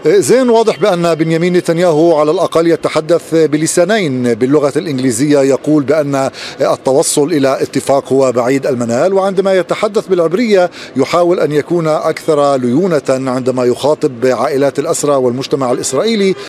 زين، واضح بأن بنيامين نتنياهو على الأقل يتحدث بلسانين، باللغة الإنجليزية يقول بأن التوصل إلى اتفاق هو بعيد المنال، وعندما يتحدث بالعبرية يحاول أن يكون أكثر ليونة عندما يخاطب عائلات الأسرى والمجتمع الإسرائيلي.